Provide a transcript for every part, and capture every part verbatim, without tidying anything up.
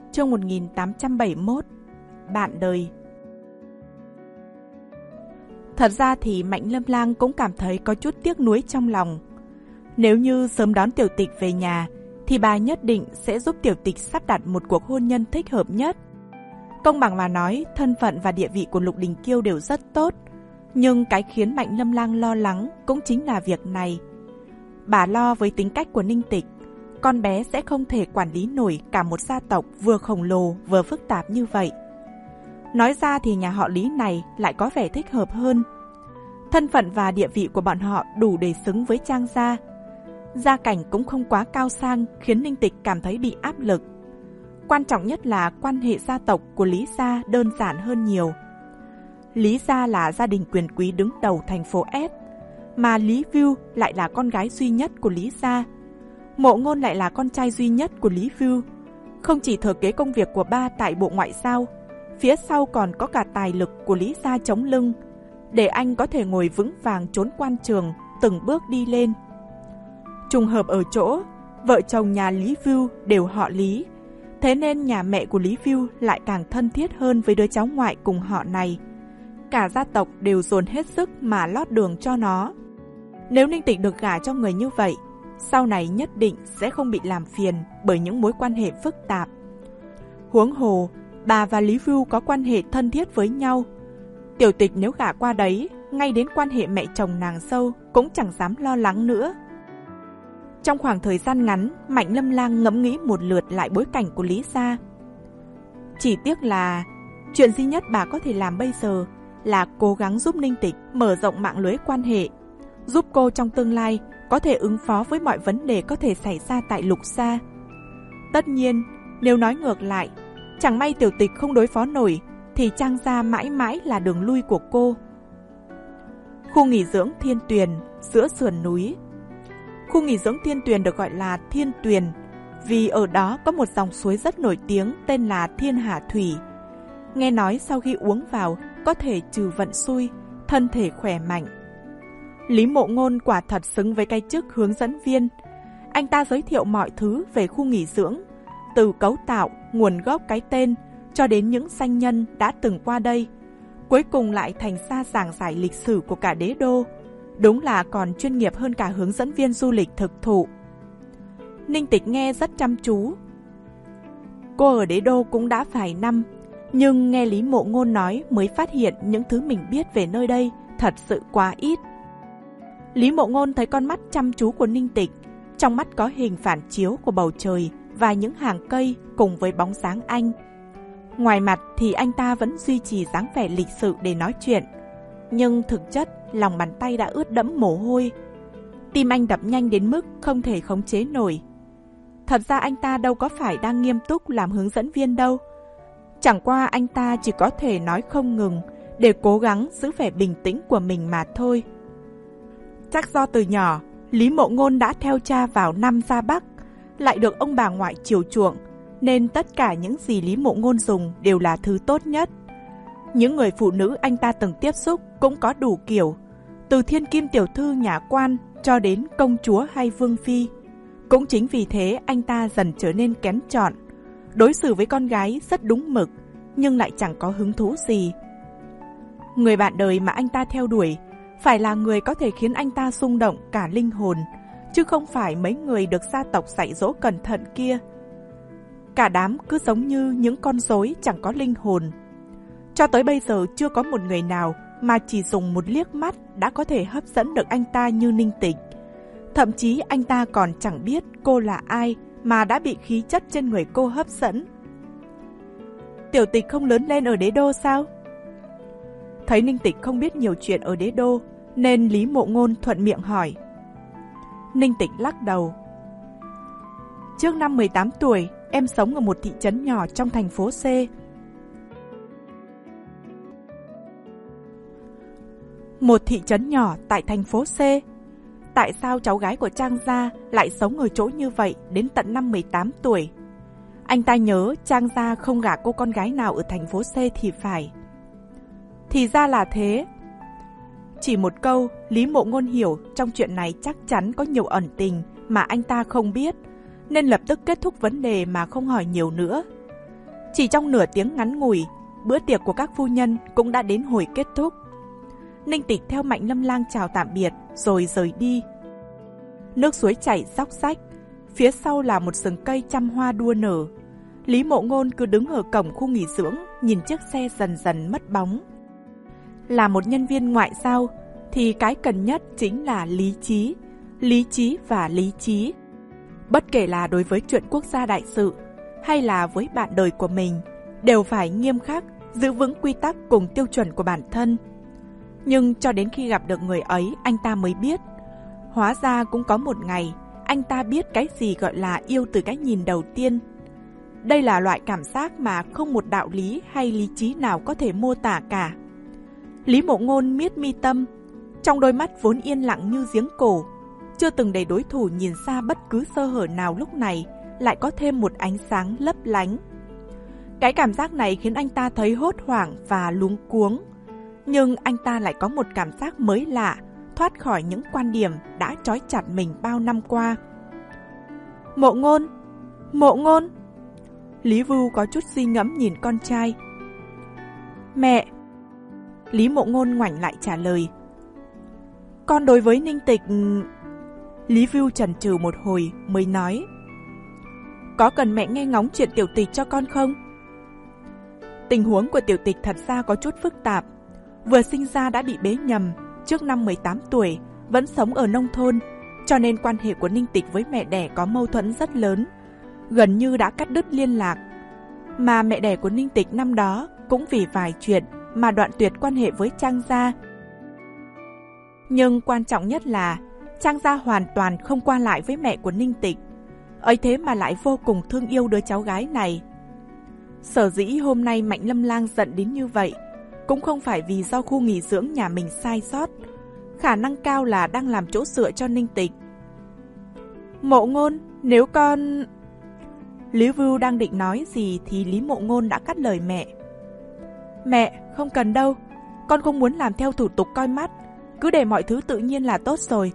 chương một nghìn tám trăm bảy mươi mốt, Bạn đời. Thật ra thì Mạnh Lâm Lang cũng cảm thấy có chút tiếc nuối trong lòng. Nếu như sớm đón Tiểu Tịch về nhà, thì bà nhất định sẽ giúp Tiểu Tịch sắp đặt một cuộc hôn nhân thích hợp nhất. Công bằng mà nói, thân phận và địa vị của Lục Đình Kiêu đều rất tốt, nhưng cái khiến Mạnh Lâm Lang lo lắng cũng chính là việc này. Bà lo với tính cách của Ninh Tịch, con bé sẽ không thể quản lý nổi cả một gia tộc vừa khổng lồ vừa phức tạp như vậy. Nói ra thì nhà họ Lý này lại có vẻ thích hợp hơn. Thân phận và địa vị của bọn họ đủ để xứng với Trang gia. Gia cảnh cũng không quá cao sang khiến Ninh Tịch cảm thấy bị áp lực. Quan trọng nhất là quan hệ gia tộc của Lý gia đơn giản hơn nhiều. Lý gia là gia đình quyền quý đứng đầu thành phố S, mà Lý Vưu lại là con gái duy nhất của Lý gia. Mộ Ngôn lại là con trai duy nhất của Lý Vưu, không chỉ thừa kế công việc của ba tại Bộ Ngoại giao, phía sau còn có cả tài lực của Lý gia chống lưng, để anh có thể ngồi vững vàng trốn quan trường, từng bước đi lên. Trùng hợp ở chỗ, vợ chồng nhà Lý Vưu đều họ Lý, thế nên nhà mẹ của Lý Vưu lại càng thân thiết hơn với đứa cháu ngoại cùng họ này. Cả gia tộc đều dồn hết sức mà lót đường cho nó. Nếu Ninh Tịch được gả cho người như vậy, sau này nhất định sẽ không bị làm phiền bởi những mối quan hệ phức tạp. Huống hồ, bà và Lý Vưu có quan hệ thân thiết với nhau. Tiểu Tịch nếu gả qua đấy, ngay đến quan hệ mẹ chồng nàng dâu cũng chẳng dám lo lắng nữa. Trong khoảng thời gian ngắn, Mạnh Lâm Lang ngẫm nghĩ một lượt lại bối cảnh của Lý gia. Chỉ tiếc là chuyện duy nhất bà có thể làm bây giờ là cố gắng giúp Ninh Tịch mở rộng mạng lưới quan hệ, giúp cô trong tương lai có thể ứng phó với mọi vấn đề có thể xảy ra tại Lục gia. Tất nhiên, nếu nói ngược lại, chẳng may Tiểu Tịch không đối phó nổi, thì Trang gia mãi mãi là đường lui của cô. Khu nghỉ dưỡng Thiên Tuyền, giữa sườn núi. Khu nghỉ dưỡng Thiên Tuyền được gọi là Thiên Tuyền vì ở đó có một dòng suối rất nổi tiếng tên là Thiên Hà Thủy. Nghe nói sau khi uống vào có thể trừ vận xui, thân thể khỏe mạnh. Lý Mộ Ngôn quả thật xứng với cái chức hướng dẫn viên. Anh ta giới thiệu mọi thứ về khu nghỉ dưỡng, từ cấu tạo, nguồn gốc cái tên cho đến những danh nhân đã từng qua đây. Cuối cùng lại thành ra giảng giải lịch sử của cả đế đô. Đúng là còn chuyên nghiệp hơn cả hướng dẫn viên du lịch thực thụ. Ninh Tịch nghe rất chăm chú. Cô ở đế đô cũng đã vài năm, nhưng nghe Lý Mộ Ngôn nói mới phát hiện những thứ mình biết về nơi đây thật sự quá ít. Lý Mộ Ngôn thấy con mắt chăm chú của Ninh Tịch, trong mắt có hình phản chiếu của bầu trời và những hàng cây cùng với bóng dáng anh. Ngoài mặt thì anh ta vẫn duy trì dáng vẻ lịch sự để nói chuyện, nhưng thực chất lòng bàn tay đã ướt đẫm mồ hôi. Tim anh đập nhanh đến mức không thể khống chế nổi. Thật ra anh ta đâu có phải đang nghiêm túc làm hướng dẫn viên đâu. Chẳng qua anh ta chỉ có thể nói không ngừng để cố gắng giữ vẻ bình tĩnh của mình mà thôi. Chắc do từ nhỏ, Lý Mộ Ngôn đã theo cha vào Nam ra Bắc, lại được ông bà ngoại chiều chuộng, nên tất cả những gì Lý Mộ Ngôn dùng đều là thứ tốt nhất. Những người phụ nữ anh ta từng tiếp xúc cũng có đủ kiểu, từ thiên kim tiểu thư nhà quan cho đến công chúa hay vương phi. Cũng chính vì thế anh ta dần trở nên kén chọn, đối xử với con gái rất đúng mực, nhưng lại chẳng có hứng thú gì. Người bạn đời mà anh ta theo đuổi phải là người có thể khiến anh ta rung động cả linh hồn, chứ không phải mấy người được gia tộc dạy dỗ cẩn thận kia. Cả đám cứ giống như những con rối chẳng có linh hồn. Cho tới bây giờ chưa có một người nào mà chỉ dùng một liếc mắt đã có thể hấp dẫn được anh ta như Ninh Tịch. Thậm chí anh ta còn chẳng biết cô là ai mà đã bị khí chất trên người cô hấp dẫn. Tiểu Tịch không lớn lên ở đế đô sao? Thấy Ninh Tịch không biết nhiều chuyện ở đế đô, nên Lý Mộ Ngôn thuận miệng hỏi. Ninh Tịch lắc đầu. Trước năm mười tám tuổi, em sống ở một thị trấn nhỏ trong thành phố C. Một thị trấn nhỏ tại thành phố C. Tại sao cháu gái của Trang gia lại sống ở chỗ như vậy đến tận năm mười tám tuổi? Anh ta nhớ Trang gia không gả cô con gái nào ở thành phố C thì phải. Thì ra là thế. Chỉ một câu, Lý Mộ Ngôn hiểu trong chuyện này chắc chắn có nhiều ẩn tình mà anh ta không biết, nên lập tức kết thúc vấn đề mà không hỏi nhiều nữa. Chỉ trong nửa tiếng ngắn ngủi, bữa tiệc của các phu nhân cũng đã đến hồi kết thúc. Ninh Tịch theo Mạnh Lâm Lang chào tạm biệt rồi rời đi. Nước suối chảy róc rách, phía sau là một rừng cây trăm hoa đua nở. Lý Mộ Ngôn cứ đứng ở cổng khu nghỉ dưỡng, nhìn chiếc xe dần dần mất bóng. Là một nhân viên ngoại giao thì cái cần nhất chính là lý trí, lý trí và lý trí. Bất kể là đối với chuyện quốc gia đại sự hay là với bạn đời của mình, đều phải nghiêm khắc, giữ vững quy tắc cùng tiêu chuẩn của bản thân. Nhưng cho đến khi gặp được người ấy, anh ta mới biết, hóa ra cũng có một ngày anh ta biết cái gì gọi là yêu từ cái nhìn đầu tiên. Đây là loại cảm giác mà không một đạo lý hay lý trí nào có thể mô tả cả. Lý Mộ Ngôn miết mi tâm, trong đôi mắt vốn yên lặng như giếng cổ, chưa từng để đối thủ nhìn ra bất cứ sơ hở nào, lúc này lại có thêm một ánh sáng lấp lánh. Cái cảm giác này khiến anh ta thấy hốt hoảng và luống cuống. Nhưng anh ta lại có một cảm giác mới lạ, thoát khỏi những quan điểm đã trói chặt mình bao năm qua. Mộ Ngôn! Mộ Ngôn! Lý Vưu có chút suy ngẫm nhìn con trai. Mẹ! Lý Mộ Ngôn ngoảnh lại trả lời. Con đối với Ninh Tịch... Lý Vưu chần chừ một hồi mới nói. Có cần mẹ nghe ngóng chuyện Tiểu Tịch cho con không? Tình huống của Tiểu Tịch thật ra có chút phức tạp. Vừa sinh ra đã bị bế nhầm, trước năm mười tám tuổi, vẫn sống ở nông thôn, cho nên quan hệ của Ninh Tịch với mẹ đẻ có mâu thuẫn rất lớn, gần như đã cắt đứt liên lạc. Mà mẹ đẻ của Ninh Tịch năm đó cũng vì vài chuyện mà đoạn tuyệt quan hệ với Trang gia. Nhưng quan trọng nhất là Trang gia hoàn toàn không qua lại với mẹ của Ninh Tịch, ấy thế mà lại vô cùng thương yêu đứa cháu gái này. Sở dĩ hôm nay Mạnh Lâm Lang giận đến như vậy cũng không phải vì do khu nghỉ dưỡng nhà mình sai sót, khả năng cao là đang làm chỗ dựa cho Ninh Tịch. Mộ Ngôn, nếu con... Lý Vưu đang định nói gì thì Lý Mộ Ngôn đã cắt lời mẹ. Mẹ, không cần đâu, con không muốn làm theo thủ tục coi mắt, cứ để mọi thứ tự nhiên là tốt rồi.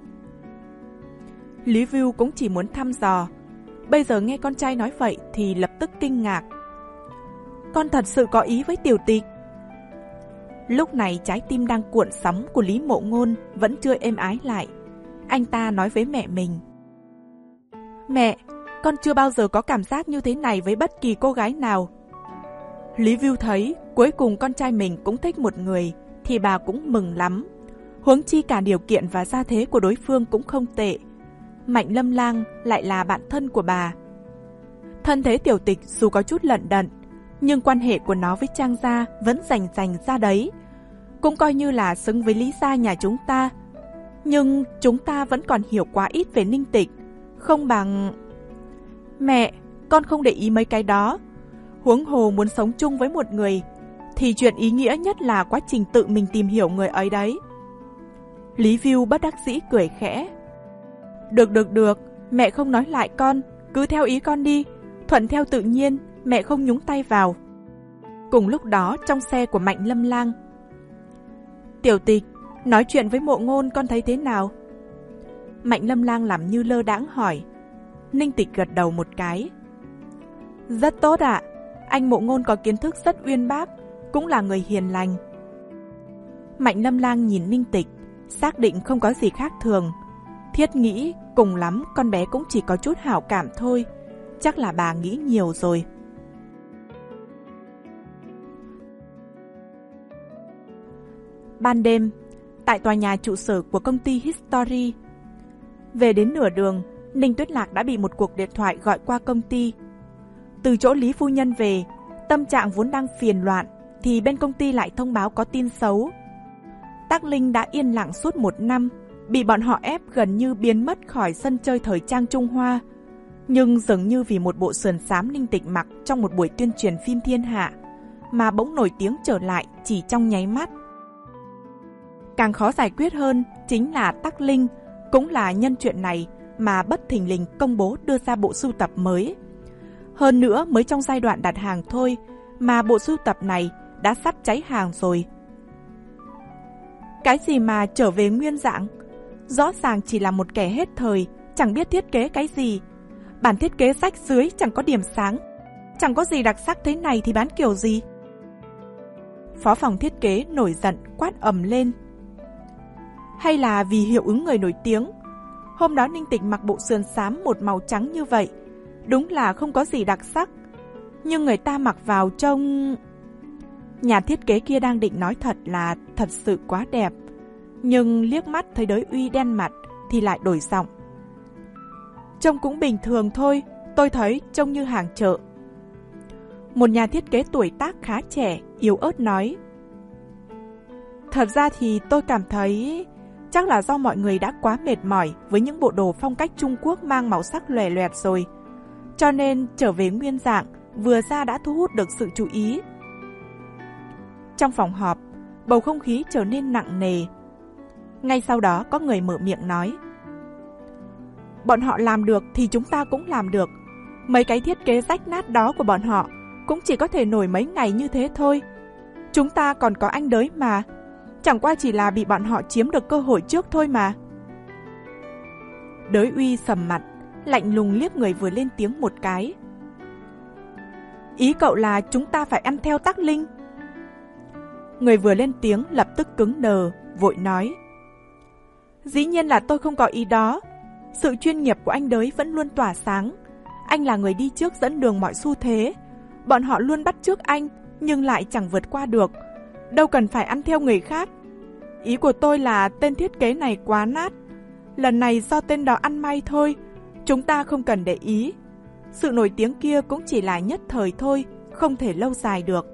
Lý Vưu cũng chỉ muốn thăm dò, bây giờ nghe con trai nói vậy thì lập tức kinh ngạc. Con thật sự có ý với Tiểu Tịch? Lúc này trái tim đang cuộn sóng của Lý Mộ Ngôn vẫn chưa êm ái lại. Anh ta nói với mẹ mình. Mẹ, con chưa bao giờ có cảm giác như thế này với bất kỳ cô gái nào. Lý Vưu thấy cuối cùng con trai mình cũng thích một người thì bà cũng mừng lắm. Huống chi cả điều kiện và gia thế của đối phương cũng không tệ. Mạnh Lâm Lang lại là bạn thân của bà. Thân thế Tiểu Tịch dù có chút lận đận, nhưng quan hệ của nó với Trang gia vẫn rành rành ra đấy, cũng coi như là xứng với Lý gia nhà chúng ta. Nhưng chúng ta vẫn còn hiểu quá ít về Ninh Tịch, không bằng... Mẹ, con không để ý mấy cái đó. Huống hồ muốn sống chung với một người thì chuyện ý nghĩa nhất là quá trình tự mình tìm hiểu người ấy đấy. Lý Vưu bất đắc dĩ cười khẽ. Được được được, mẹ không nói lại con, cứ theo ý con đi, thuận theo tự nhiên, mẹ không nhúng tay vào. Cùng lúc đó trong xe của Mạnh Lâm Lang. Tiểu Tịch, nói chuyện với Mộ Ngôn con thấy thế nào? Mạnh Lâm Lang làm như lơ đãng hỏi. Ninh Tịch gật đầu một cái. Rất tốt ạ, anh Mộ Ngôn có kiến thức rất uyên bác, cũng là người hiền lành. Mạnh Lâm Lang nhìn Ninh Tịch, xác định không có gì khác thường. Thiết nghĩ cùng lắm con bé cũng chỉ có chút hảo cảm thôi, chắc là bà nghĩ nhiều rồi. Ban đêm, tại tòa nhà trụ sở của công ty History. Về đến nửa đường, Ninh Tuyết Lạc đã bị một cuộc điện thoại gọi qua công ty. Từ chỗ Lý phu nhân về, tâm trạng vốn đang phiền loạn, thì bên công ty lại thông báo có tin xấu. Tắc Linh đã yên lặng suốt một năm, bị bọn họ ép gần như biến mất khỏi sân chơi thời trang Trung Hoa. Nhưng dường như vì một bộ sườn xám Ninh Tịch mặc trong một buổi tuyên truyền phim thiên hạ, mà bỗng nổi tiếng trở lại chỉ trong nháy mắt. Càng khó giải quyết hơn chính là Tắc Linh cũng là nhân chuyện này mà bất thình lình công bố đưa ra bộ sưu tập mới. Hơn nữa mới trong giai đoạn đặt hàng thôi mà bộ sưu tập này đã sắp cháy hàng rồi. Cái gì mà trở về nguyên dạng? Rõ ràng chỉ là một kẻ hết thời, chẳng biết thiết kế cái gì. Bản thiết kế rách rưới chẳng có điểm sáng. Chẳng có gì đặc sắc thế này thì bán kiểu gì? Phó phòng thiết kế nổi giận quát ầm lên. Hay là vì hiệu ứng người nổi tiếng? Hôm đó Ninh Tịch mặc bộ sườn xám một màu trắng như vậy, đúng là không có gì đặc sắc. Nhưng người ta mặc vào trông... Nhà thiết kế kia đang định nói thật là thật sự quá đẹp, nhưng liếc mắt thấy Đới Uy đen mặt thì lại đổi giọng. Trông cũng bình thường thôi, tôi thấy trông như hàng chợ. Một nhà thiết kế tuổi tác khá trẻ, yếu ớt nói. Thật ra thì tôi cảm thấy chắc là do mọi người đã quá mệt mỏi với những bộ đồ phong cách Trung Quốc mang màu sắc lòe loẹt rồi, cho nên trở về nguyên dạng vừa ra đã thu hút được sự chú ý. Trong phòng họp, bầu không khí trở nên nặng nề. Ngay sau đó có người mở miệng nói. Bọn họ làm được thì chúng ta cũng làm được. Mấy cái thiết kế rách nát đó của bọn họ cũng chỉ có thể nổi mấy ngày như thế thôi. Chúng ta còn có anh Đới mà. Chẳng qua chỉ là bị bọn họ chiếm được cơ hội trước thôi mà. Đới Uy sầm mặt, lạnh lùng liếc người vừa lên tiếng một cái. Ý cậu là chúng ta phải ăn theo Tắc Linh? Người vừa lên tiếng lập tức cứng đờ, vội nói. Dĩ nhiên là tôi không có ý đó. Sự chuyên nghiệp của anh Đới vẫn luôn tỏa sáng. Anh là người đi trước dẫn đường mọi xu thế. Bọn họ luôn bắt chước anh, nhưng lại chẳng vượt qua được. Đâu cần phải ăn theo người khác. Ý của tôi là tên thiết kế này quá nát. Lần này do tên đó ăn may thôi. Chúng ta không cần để ý. Sự nổi tiếng kia cũng chỉ là nhất thời thôi, không thể lâu dài được.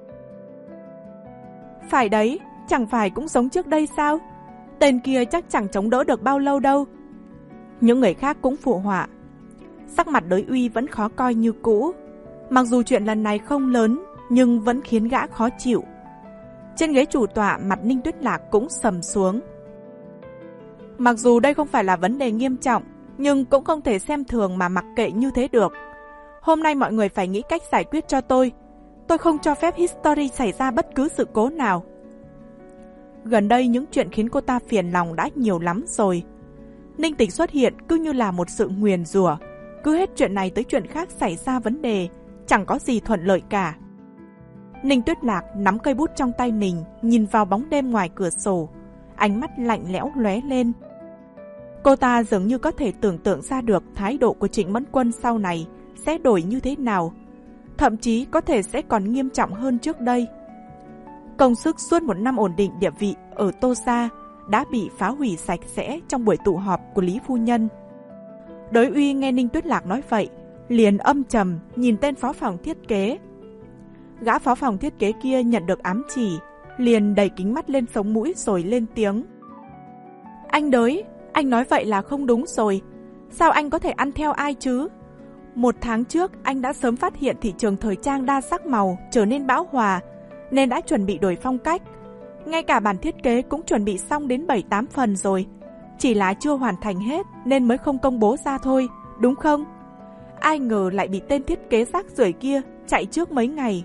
Phải đấy, chẳng phải cũng giống trước đây sao? Tên kia chắc chẳng chống đỡ được bao lâu đâu. Những người khác cũng phụ họa. Sắc mặt Đới Uy vẫn khó coi như cũ. Mặc dù chuyện lần này không lớn, nhưng vẫn khiến gã khó chịu. Trên ghế chủ tọa, mặt Ninh Tuyết Lạc cũng sầm xuống. Mặc dù đây không phải là vấn đề nghiêm trọng, nhưng cũng không thể xem thường mà mặc kệ như thế được. Hôm nay mọi người phải nghĩ cách giải quyết cho tôi. Tôi không cho phép History xảy ra bất cứ sự cố nào. Gần đây những chuyện khiến cô ta phiền lòng đã nhiều lắm rồi. Ninh Tịch xuất hiện cứ như là một sự nguyền rủa. Cứ hết chuyện này tới chuyện khác xảy ra vấn đề, chẳng có gì thuận lợi cả. Ninh Tuyết Lạc nắm cây bút trong tay mình, nhìn vào bóng đêm ngoài cửa sổ, ánh mắt lạnh lẽo lóe lên. Cô ta dường như có thể tưởng tượng ra được thái độ của Trịnh Mẫn Quân sau này sẽ đổi như thế nào, thậm chí có thể sẽ còn nghiêm trọng hơn trước đây. Công sức suốt một năm ổn định địa vị ở Tô Gia đã bị phá hủy sạch sẽ trong buổi tụ họp của Lý Phu Nhân. Đới Uy nghe Ninh Tuyết Lạc nói vậy, liền âm trầm nhìn tên phó phòng thiết kế. Gã phó phòng thiết kế kia nhận được ám chỉ, liền đẩy kính mắt lên sống mũi rồi lên tiếng. Anh Đới, anh nói vậy là không đúng rồi. Sao anh có thể ăn theo ai chứ? Một tháng trước, anh đã sớm phát hiện thị trường thời trang đa sắc màu trở nên bão hòa, nên đã chuẩn bị đổi phong cách. Ngay cả bản thiết kế cũng chuẩn bị xong đến bảy tám phần rồi. Chỉ là chưa hoàn thành hết nên mới không công bố ra thôi, đúng không? Ai ngờ lại bị tên thiết kế rác rưởi kia chạy trước mấy ngày.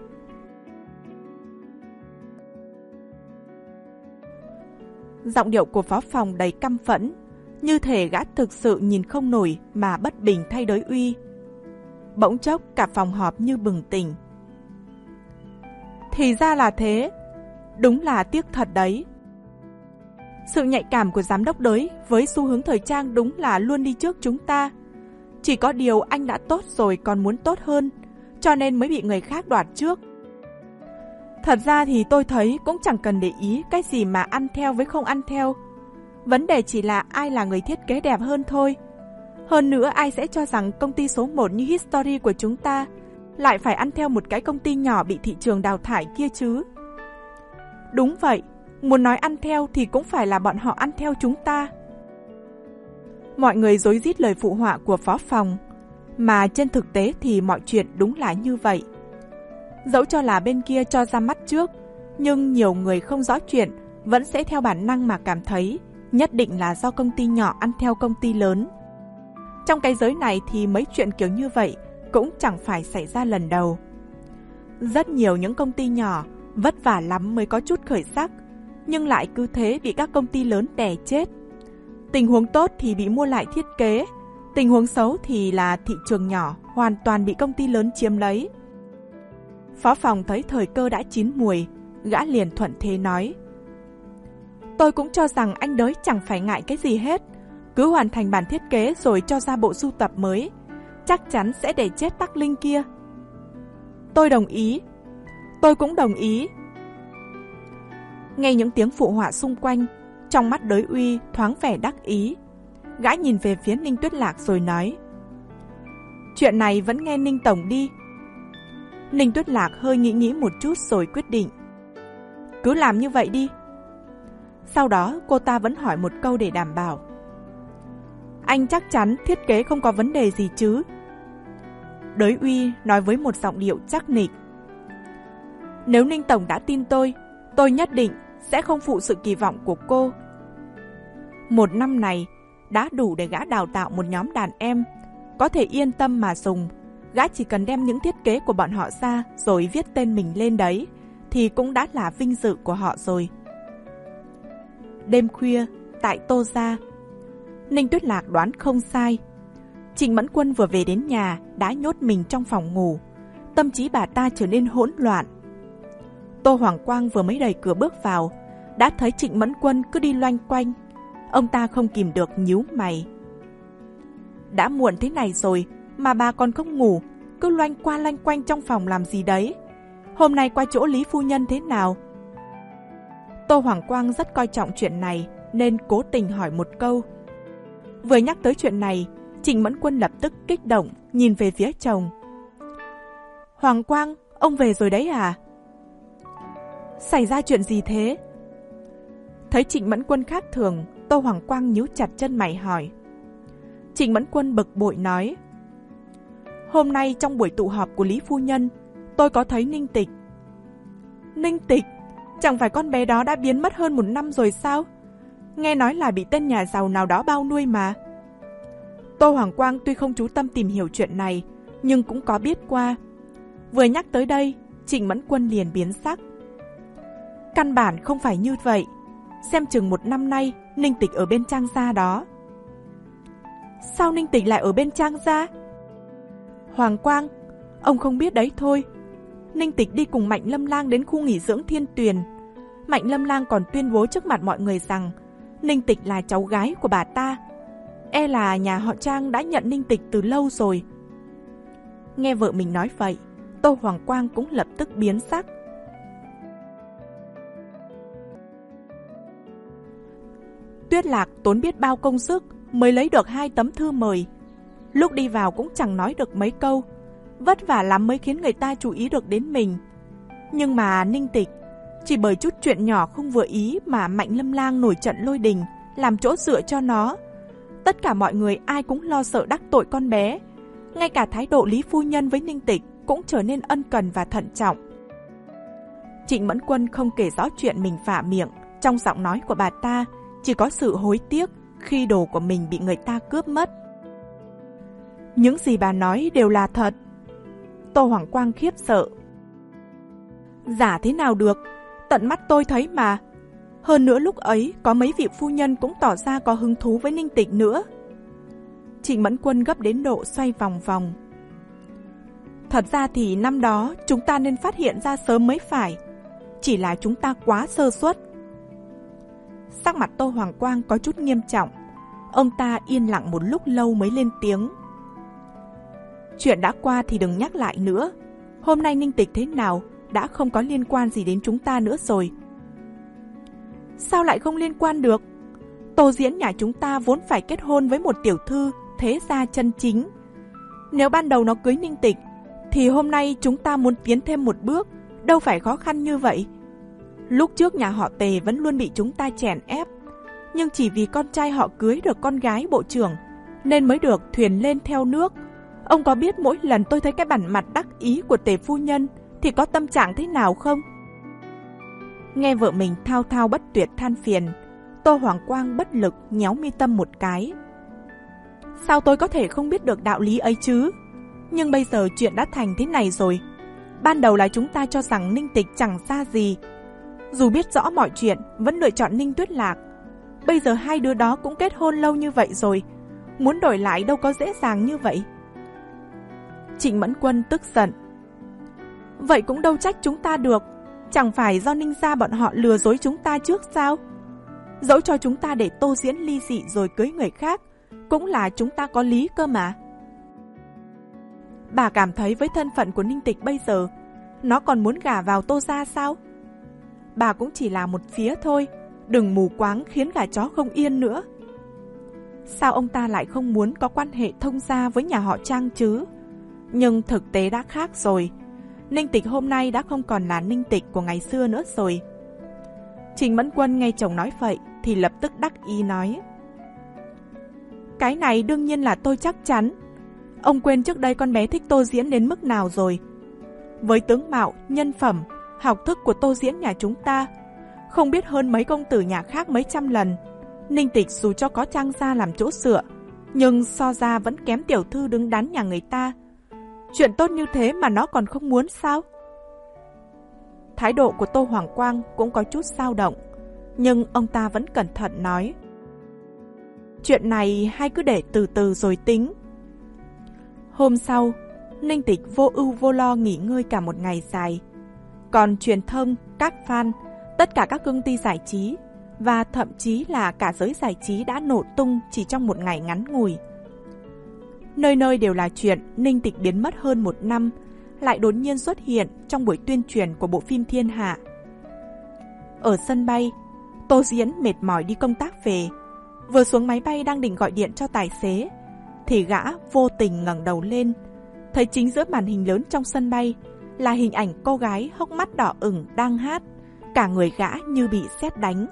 Giọng điệu của phó phòng đầy căm phẫn, như thể gã thực sự nhìn không nổi mà bất bình thay Đới Uy. Bỗng chốc cả phòng họp như bừng tỉnh. Thì ra là thế, đúng là tiếc thật đấy. Sự nhạy cảm của giám đốc Đới với xu hướng thời trang đúng là luôn đi trước chúng ta. Chỉ có điều anh đã tốt rồi còn muốn tốt hơn, cho nên mới bị người khác đoạt trước. Thật ra thì tôi thấy cũng chẳng cần để ý cái gì mà ăn theo với không ăn theo. Vấn đề chỉ là ai là người thiết kế đẹp hơn thôi. Hơn nữa ai sẽ cho rằng công ty số một như History của chúng ta lại phải ăn theo một cái công ty nhỏ bị thị trường đào thải kia chứ. Đúng vậy, muốn nói ăn theo thì cũng phải là bọn họ ăn theo chúng ta. Mọi người rối rít lời phụ họa của phó phòng, mà trên thực tế thì mọi chuyện đúng là như vậy. Dẫu cho là bên kia cho ra mắt trước, nhưng nhiều người không rõ chuyện vẫn sẽ theo bản năng mà cảm thấy nhất định là do công ty nhỏ ăn theo công ty lớn. Trong cái giới này thì mấy chuyện kiểu như vậy cũng chẳng phải xảy ra lần đầu. Rất nhiều những công ty nhỏ vất vả lắm mới có chút khởi sắc, nhưng lại cứ thế bị các công ty lớn đè chết. Tình huống tốt thì bị mua lại thiết kế, tình huống xấu thì là thị trường nhỏ hoàn toàn bị công ty lớn chiếm lấy. Phó phòng thấy thời cơ đã chín muồi, gã liền thuận thế nói: Tôi cũng cho rằng anh Đới chẳng phải ngại cái gì hết, cứ hoàn thành bản thiết kế rồi cho ra bộ sưu tập mới, chắc chắn sẽ để chết Tắc Linh kia. Tôi đồng ý. Tôi cũng đồng ý. Nghe những tiếng phụ họa xung quanh, trong mắt Đới Uy thoáng vẻ đắc ý. Gã nhìn về phía Ninh Tuyết Lạc rồi nói: Chuyện này vẫn nghe Ninh Tổng đi. Ninh Tuyết Lạc hơi nghĩ nghĩ một chút rồi quyết định: Cứ làm như vậy đi. Sau đó cô ta vẫn hỏi một câu để đảm bảo: Anh chắc chắn thiết kế không có vấn đề gì chứ? Đới Uy nói với một giọng điệu chắc nịch: Nếu Ninh Tổng đã tin tôi, tôi nhất định sẽ không phụ sự kỳ vọng của cô. Một năm này đã đủ để gã đào tạo một nhóm đàn em, có thể yên tâm mà dùng. Gã chỉ cần đem những thiết kế của bọn họ ra rồi viết tên mình lên đấy, thì cũng đã là vinh dự của họ rồi. Đêm khuya, tại Tô Gia, Ninh Tuyết Lạc đoán không sai. Trịnh Mẫn Quân vừa về đến nhà đã nhốt mình trong phòng ngủ, tâm trí bà ta trở nên hỗn loạn. Tô Hoàng Quang vừa mới đẩy cửa bước vào, đã thấy Trịnh Mẫn Quân cứ đi loanh quanh. Ông ta không kìm được nhíu mày. Đã muộn thế này rồi mà bà còn không ngủ, cứ loanh qua loanh quanh trong phòng làm gì đấy? Hôm nay qua chỗ Lý phu nhân thế nào? Tô Hoàng Quang rất coi trọng chuyện này nên cố tình hỏi một câu. Vừa nhắc tới chuyện này, Trịnh Mẫn Quân lập tức kích động nhìn về phía chồng. Hoàng Quang, ông về rồi đấy à? Xảy ra chuyện gì thế? Thấy Trịnh Mẫn Quân khác thường, Tô Hoàng Quang nhíu chặt chân mày hỏi. Trịnh Mẫn Quân bực bội nói: Hôm nay trong buổi tụ họp của Lý phu nhân, tôi có thấy Ninh Tịch. Ninh Tịch? Chẳng phải con bé đó đã biến mất hơn một năm rồi sao? Nghe nói là bị tên nhà giàu nào đó bao nuôi mà. Tô Hoàng Quang tuy không chú tâm tìm hiểu chuyện này, nhưng cũng có biết qua. Vừa nhắc tới đây, Trịnh Mẫn Quân liền biến sắc. Căn bản không phải như vậy. Xem chừng một năm nay Ninh Tịch ở bên Trang gia đó. Sao Ninh Tịch lại ở bên Trang gia? Hoàng Quang, ông không biết đấy thôi. Ninh Tịch đi cùng Mạnh Lâm Lang đến khu nghỉ dưỡng Thiên Tuyền. Mạnh Lâm Lang còn tuyên bố trước mặt mọi người rằng Ninh Tịch là cháu gái của bà ta. E là nhà họ Trang đã nhận Ninh Tịch từ lâu rồi. Nghe vợ mình nói vậy, Tô Hoàng Quang cũng lập tức biến sắc. Tuyết Lạc tốn biết bao công sức mới lấy được hai tấm thư mời. Lúc đi vào cũng chẳng nói được mấy câu, vất vả lắm mới khiến người ta chú ý được đến mình. Nhưng mà Ninh Tịch, chỉ bởi chút chuyện nhỏ không vừa ý mà Mạnh Lâm Lang nổi trận lôi đình, làm chỗ dựa cho nó. Tất cả mọi người ai cũng lo sợ đắc tội con bé. Ngay cả thái độ Lý phu nhân với Ninh Tịch cũng trở nên ân cần và thận trọng. Trịnh Mẫn Quân không kể rõ chuyện mình phạm miệng, trong giọng nói của bà ta chỉ có sự hối tiếc khi đồ của mình bị người ta cướp mất. Những gì bà nói đều là thật. Tô Hoàng Quang khiếp sợ. Giả thế nào được, tận mắt tôi thấy mà. Hơn nữa lúc ấy có mấy vị phu nhân cũng tỏ ra có hứng thú với Ninh Tịch nữa. Trịnh Mẫn Quân gấp đến độ xoay vòng vòng. Thật ra thì năm đó chúng ta nên phát hiện ra sớm mới phải. Chỉ là chúng ta quá sơ suất. Sắc mặt Tô Hoàng Quang có chút nghiêm trọng. Ông ta yên lặng một lúc lâu mới lên tiếng. Chuyện đã qua thì đừng nhắc lại nữa. Hôm nay Ninh Tịch thế nào đã không có liên quan gì đến chúng ta nữa rồi. Sao lại không liên quan được? Tô Diễn nhà chúng ta vốn phải kết hôn với một tiểu thư thế gia chân chính. Nếu ban đầu nó cưới Ninh Tịch, thì hôm nay chúng ta muốn tiến thêm một bước, đâu phải khó khăn như vậy. Lúc trước nhà họ Tề vẫn luôn bị chúng ta chèn ép, nhưng chỉ vì con trai họ cưới được con gái bộ trưởng, nên mới được thuyền lên theo nước. Ông có biết mỗi lần tôi thấy cái bản mặt đắc ý của Tề phu nhân thì có tâm trạng thế nào không? Nghe vợ mình thao thao bất tuyệt than phiền, Tô Hoàng Quang bất lực nhéo mi tâm một cái. Sao tôi có thể không biết được đạo lý ấy chứ? Nhưng bây giờ chuyện đã thành thế này rồi. Ban đầu là chúng ta cho rằng Ninh Tịch chẳng ra gì. Dù biết rõ mọi chuyện, vẫn lựa chọn Ninh Tuyết Lạc. Bây giờ hai đứa đó cũng kết hôn lâu như vậy rồi, muốn đổi lại đâu có dễ dàng như vậy. Trịnh Mẫn Quân tức giận. Vậy cũng đâu trách chúng ta được. Chẳng phải do Ninh gia bọn họ lừa dối chúng ta trước sao? Dẫu cho chúng ta để Tô Diễn ly dị rồi cưới người khác, cũng là chúng ta có lý cơ mà. Bà cảm thấy với thân phận của Ninh Tịch bây giờ, nó còn muốn gả vào Tô gia sao? Bà cũng chỉ là một phía thôi, đừng mù quáng khiến gà chó không yên nữa. Sao ông ta lại không muốn có quan hệ thông gia với nhà họ Trang chứ? Nhưng thực tế đã khác rồi. Ninh Tịch hôm nay đã không còn là Ninh Tịch của ngày xưa nữa rồi. Trình Mẫn Quân nghe chồng nói vậy thì lập tức đắc ý nói: Cái này đương nhiên là tôi chắc chắn. Ông quên trước đây con bé thích Tô Diễn đến mức nào rồi. Với tướng mạo, nhân phẩm, học thức của Tô Diễn nhà chúng ta, không biết hơn mấy công tử nhà khác mấy trăm lần. Ninh Tịch dù cho có Trang gia làm chỗ dựa, nhưng so ra vẫn kém tiểu thư đứng đắn nhà người ta. Chuyện tốt như thế mà nó còn không muốn sao? Thái độ của Tô Hoàng Quang cũng có chút dao động, nhưng ông ta vẫn cẩn thận nói: Chuyện này hay cứ để từ từ rồi tính. Hôm sau, Ninh Tịch vô ưu vô lo nghỉ ngơi cả một ngày dài. Còn truyền thông, các fan, tất cả các công ty giải trí và thậm chí là cả giới giải trí đã nổ tung chỉ trong một ngày ngắn ngủi. Nơi nơi đều là chuyện Ninh Tịch biến mất hơn một năm, lại đột nhiên xuất hiện trong buổi tuyên truyền của bộ phim Thiên Hạ. Ở sân bay, Tô Diễn mệt mỏi đi công tác về, vừa xuống máy bay đang định gọi điện cho tài xế, thì gã vô tình ngẩng đầu lên, thấy chính giữa màn hình lớn trong sân bay là hình ảnh cô gái hốc mắt đỏ ửng đang hát, cả người gã như bị sét đánh.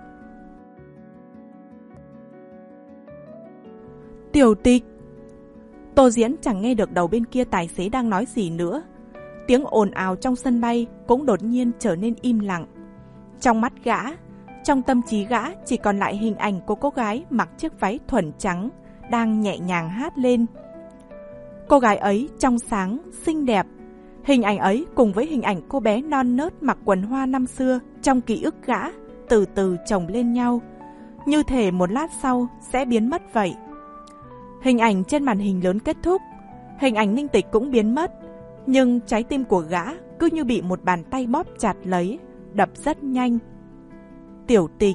Tiểu Tịch! Tô Diễn chẳng nghe được đầu bên kia tài xế đang nói gì nữa. Tiếng ồn ào trong sân bay cũng đột nhiên trở nên im lặng. Trong mắt gã, trong tâm trí gã chỉ còn lại hình ảnh của cô gái mặc chiếc váy thuần trắng đang nhẹ nhàng hát lên. Cô gái ấy trong sáng, xinh đẹp. Hình ảnh ấy cùng với hình ảnh cô bé non nớt mặc quần hoa năm xưa trong ký ức gã từ từ chồng lên nhau, như thể một lát sau sẽ biến mất vậy. Hình ảnh trên màn hình lớn kết thúc, hình ảnh Ninh Tịch cũng biến mất, nhưng trái tim của gã cứ như bị một bàn tay bóp chặt lấy, đập rất nhanh. Tiểu Tịch!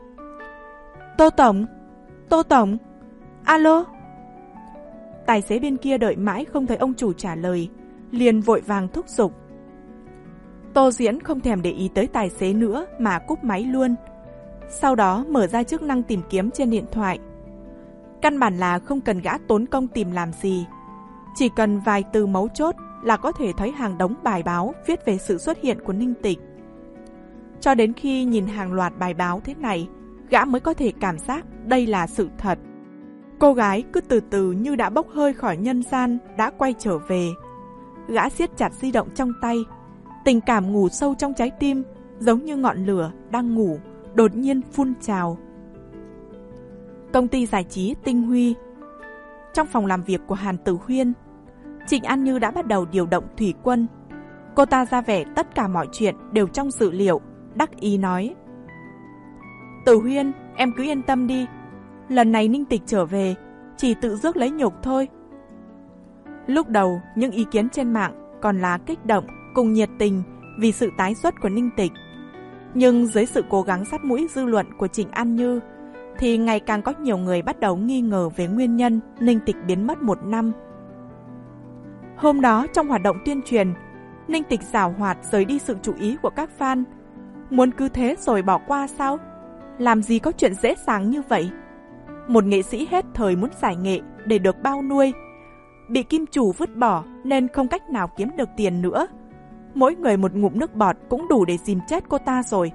Tô Tổng! Tô Tổng! Alo! Tài xế bên kia đợi mãi không thấy ông chủ trả lời, liền vội vàng thúc giục. Tô Diễn không thèm để ý tới tài xế nữa mà cúp máy luôn. Sau đó mở ra chức năng tìm kiếm trên điện thoại. Căn bản là không cần gã tốn công tìm làm gì, chỉ cần vài từ mấu chốt là có thể thấy hàng đống bài báo viết về sự xuất hiện của Ninh Tịch. Cho đến khi nhìn hàng loạt bài báo thế này, gã mới có thể cảm giác đây là sự thật. Cô gái cứ từ từ như đã bốc hơi khỏi nhân gian đã quay trở về. Gã siết chặt di động trong tay, tình cảm ngủ sâu trong trái tim giống như ngọn lửa đang ngủ đột nhiên phun trào. Công ty giải trí Tinh Huy. Trong phòng làm việc của Hàn Tử Huyên, Trịnh An Như đã bắt đầu điều động thủy quân. Cô ta ra vẻ tất cả mọi chuyện đều trong dự liệu, đắc ý nói: Tử Huyên, em cứ yên tâm đi, lần này Ninh Tịch trở về chỉ tự rước lấy nhục thôi. Lúc đầu, những ý kiến trên mạng còn là kích động cùng nhiệt tình vì sự tái xuất của Ninh Tịch. Nhưng dưới sự cố gắng sát mũi dư luận của Trịnh An Như, thì ngày càng có nhiều người bắt đầu nghi ngờ về nguyên nhân Ninh Tịch biến mất một năm. Hôm đó trong hoạt động tuyên truyền, Ninh Tịch giảo hoạt rời đi sự chú ý của các fan. Muốn cứ thế rồi bỏ qua sao? Làm gì có chuyện dễ dàng như vậy? Một nghệ sĩ hết thời muốn giải nghệ để được bao nuôi, bị kim chủ vứt bỏ nên không cách nào kiếm được tiền nữa. Mỗi người một ngụm nước bọt cũng đủ để dìm chết cô ta rồi.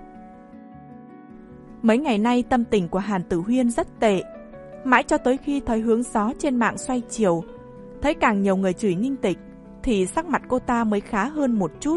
Mấy ngày nay tâm tình của Hàn Tử Huyên rất tệ. Mãi cho tới khi thấy hướng gió trên mạng xoay chiều, thấy càng nhiều người chửi Ninh Tịch, thì sắc mặt cô ta mới khá hơn một chút.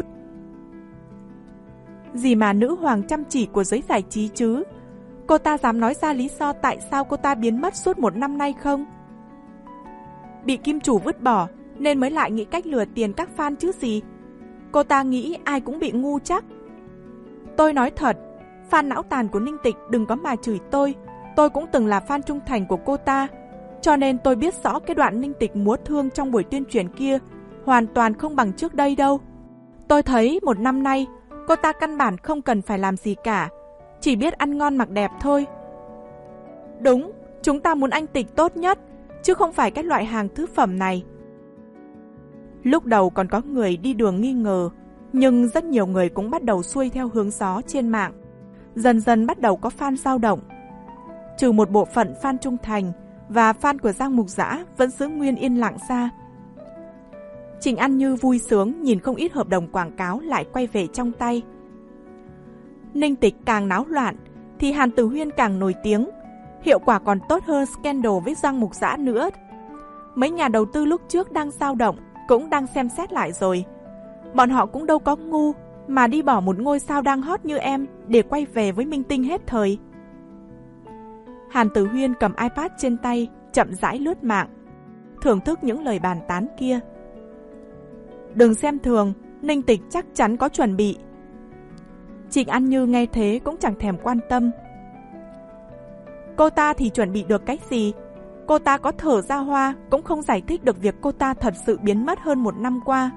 Gì mà nữ hoàng chăm chỉ của giới giải trí chứ? Cô ta dám nói ra lý do tại sao cô ta biến mất suốt một năm nay không? Bị kim chủ vứt bỏ nên mới lại nghĩ cách lừa tiền các fan chứ gì? Cô ta nghĩ ai cũng bị ngu chắc. Tôi nói thật, fan não tàn của Ninh Tịch đừng có mà chửi tôi. Tôi cũng từng là fan trung thành của cô ta, cho nên tôi biết rõ cái đoạn Ninh Tịch múa thương trong buổi tuyên truyền kia hoàn toàn không bằng trước đây đâu. Tôi thấy một năm nay, cô ta căn bản không cần phải làm gì cả, chỉ biết ăn ngon mặc đẹp thôi. Đúng, chúng ta muốn anh Tịch tốt nhất, chứ không phải cái loại hàng thứ phẩm này. Lúc đầu còn có người đi đường nghi ngờ, nhưng rất nhiều người cũng bắt đầu xuôi theo hướng gió trên mạng. Dần dần bắt đầu có fan dao động. Trừ một bộ phận fan trung thành và fan của Giang Mục Dã vẫn giữ nguyên yên lặng ra. Trình An Như vui sướng nhìn không ít hợp đồng quảng cáo lại quay về trong tay. Ninh Tịch càng náo loạn thì Hàn Tử Huyên càng nổi tiếng, hiệu quả còn tốt hơn scandal với Giang Mục Dã nữa. Mấy nhà đầu tư lúc trước đang dao động cũng đang xem xét lại rồi. Bọn họ cũng đâu có ngu mà đi bỏ một ngôi sao đang hot như em để quay về với minh tinh hết thời. Hàn Tử Huyên cầm iPad trên tay, chậm rãi lướt mạng, thưởng thức những lời bàn tán kia. Đừng xem thường, Ninh Tịch chắc chắn có chuẩn bị. Trịnh An Như nghe thế cũng chẳng thèm quan tâm. Cô ta thì chuẩn bị được cái gì? Cô ta có thở ra hoa cũng không giải thích được việc cô ta thật sự biến mất hơn một năm qua.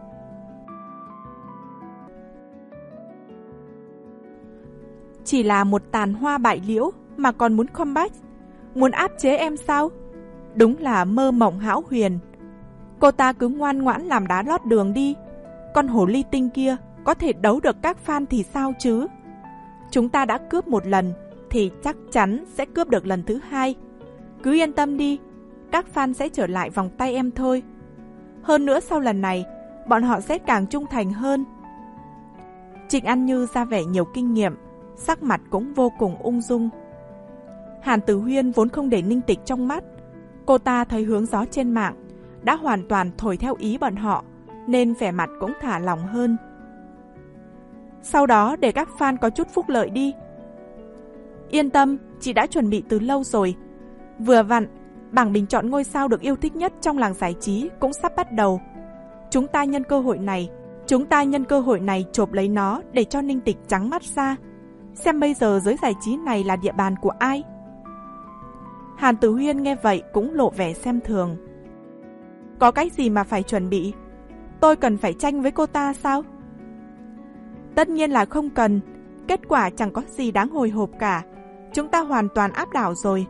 Chỉ là một tàn hoa bại liễu mà còn muốn comeback, muốn áp chế em sao? Đúng là mơ mộng hão huyền. Cô ta cứ ngoan ngoãn làm đá lót đường đi. Con hổ ly tinh kia có thể đấu được các fan thì sao chứ? Chúng ta đã cướp một lần thì chắc chắn sẽ cướp được lần thứ hai. Cứ yên tâm đi, các fan sẽ trở lại vòng tay em thôi. Hơn nữa sau lần này, bọn họ sẽ càng trung thành hơn. Trịnh An Như ra vẻ nhiều kinh nghiệm, sắc mặt cũng vô cùng ung dung. Hàn Tử Huyên vốn không để Ninh Tịch trong mắt. Cô ta thấy hướng gió trên mạng đã hoàn toàn thổi theo ý bọn họ, nên vẻ mặt cũng thả lỏng hơn. Sau đó để các fan có chút phúc lợi đi. Yên tâm, chị đã chuẩn bị từ lâu rồi. Vừa vặn, bảng bình chọn ngôi sao được yêu thích nhất trong làng giải trí cũng sắp bắt đầu. Chúng ta nhân cơ hội này, chúng ta nhân cơ hội này chộp lấy nó để cho Ninh Tịch trắng mắt ra. Xem bây giờ giới giải trí này là địa bàn của ai? Hàn Tử Huyên nghe vậy cũng lộ vẻ xem thường. Có cái gì mà phải chuẩn bị? Tôi cần phải tranh với cô ta sao? Tất nhiên là không cần. Kết quả chẳng có gì đáng hồi hộp cả. Chúng ta hoàn toàn áp đảo rồi.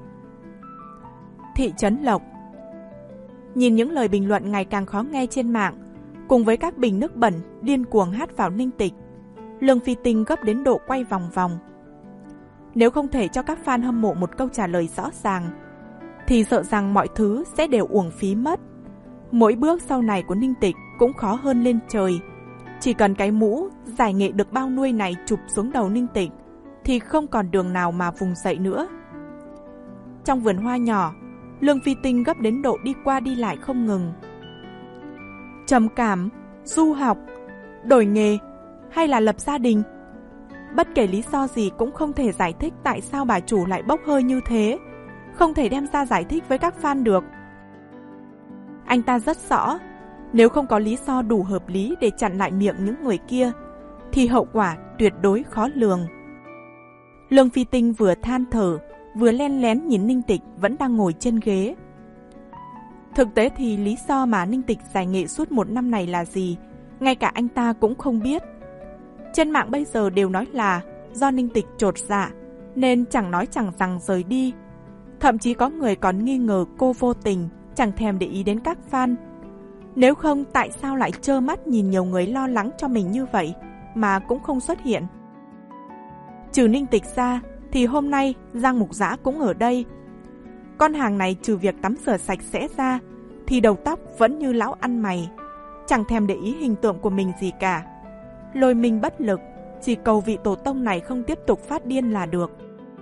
Thị trấn Lộc. Nhìn những lời bình luận ngày càng khó nghe trên mạng, cùng với các bình nước bẩn điên cuồng hát vào Ninh Tịch, Lương Phi Tinh gấp đến độ quay vòng vòng. Nếu không thể cho các fan hâm mộ một câu trả lời rõ ràng, thì sợ rằng mọi thứ sẽ đều uổng phí mất. Mỗi bước sau này của Ninh Tịch cũng khó hơn lên trời. Chỉ cần cái mũ giải nghệ được bao nuôi này chụp xuống đầu Ninh Tịch, thì không còn đường nào mà vùng dậy nữa. Trong vườn hoa nhỏ, Lương Phi Tinh gấp đến độ đi qua đi lại không ngừng. Trầm cảm, du học, đổi nghề hay là lập gia đình, bất kể lý do gì cũng không thể giải thích tại sao bà chủ lại bốc hơi như thế, không thể đem ra giải thích với các fan được. Anh ta rất rõ, nếu không có lý do đủ hợp lý để chặn lại miệng những người kia, thì hậu quả tuyệt đối khó lường. Lương Phi Tinh vừa than thở, vừa len lén nhìn Ninh Tịch vẫn đang ngồi trên ghế. Thực tế thì lý do mà Ninh Tịch giải nghệ suốt một năm này là gì, ngay cả anh ta cũng không biết. Trên mạng bây giờ đều nói là do Ninh Tịch chột dạ, nên chẳng nói chẳng rằng rời đi. Thậm chí có người còn nghi ngờ cô vô tình, chẳng thèm để ý đến các fan. Nếu không, tại sao lại trơ mắt nhìn nhiều người lo lắng cho mình như vậy mà cũng không xuất hiện? Trừ Ninh Tịch ra, thì hôm nay Giang Mục Dã cũng ở đây. Con hàng này trừ việc tắm rửa sạch sẽ ra, thì đầu tóc vẫn như lão ăn mày, chẳng thèm để ý hình tượng của mình gì cả. Lôi mình bất lực, chỉ cầu vị tổ tông này không tiếp tục phát điên là được.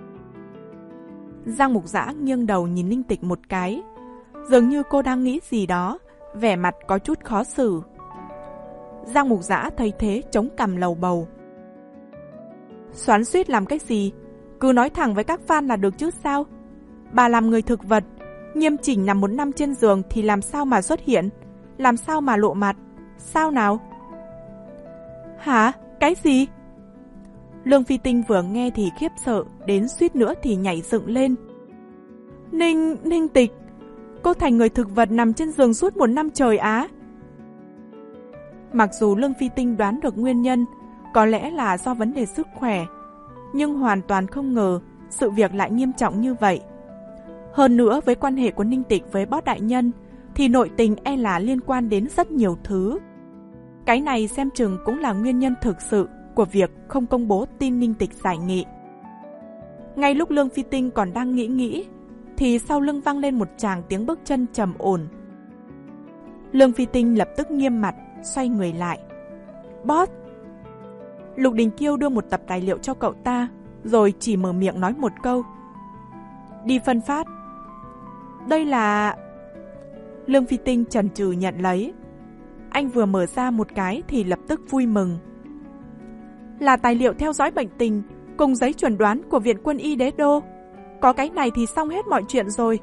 Giang Mục Dã nghiêng đầu nhìn Ninh Tịch một cái, dường như cô đang nghĩ gì đó, vẻ mặt có chút khó xử. Giang Mục Dã thấy thế chống cằm lầu bầu. Xoắn xuýt làm cái gì? Cứ nói thẳng với các fan là được chứ sao? Bà làm người thực vật, nghiêm chỉnh nằm một năm trên giường thì làm sao mà xuất hiện? Làm sao mà lộ mặt? Sao nào? Hả? Cái gì? Lương Phi Tinh vừa nghe thì khiếp sợ, đến suýt nữa thì nhảy dựng lên. Ninh, Ninh Tịch, cô thành người thực vật nằm trên giường suốt một năm trời á? Mặc dù Lương Phi Tinh đoán được nguyên nhân, có lẽ là do vấn đề sức khỏe, nhưng hoàn toàn không ngờ sự việc lại nghiêm trọng như vậy. Hơn nữa với quan hệ của Ninh Tịch với Boss đại nhân thì nội tình e là liên quan đến rất nhiều thứ. Cái này xem chừng cũng là nguyên nhân thực sự của việc không công bố tin Ninh Tịch giải nghị. Ngay lúc Lương Phi Tinh còn đang nghĩ nghĩ, thì sau lưng vang lên một tràng tiếng bước chân trầm ổn. Lương Phi Tinh lập tức nghiêm mặt, xoay người lại. Boss! Lục Đình Kiêu đưa một tập tài liệu cho cậu ta, rồi chỉ mở miệng nói một câu. Đi phân phát. Đây là... Lương Phi Tinh chần chừ nhận lấy. Anh vừa mở ra một cái thì lập tức vui mừng. Là tài liệu theo dõi bệnh tình cùng giấy chuẩn đoán của Viện Quân y Đế Đô. Có cái này thì xong hết mọi chuyện rồi.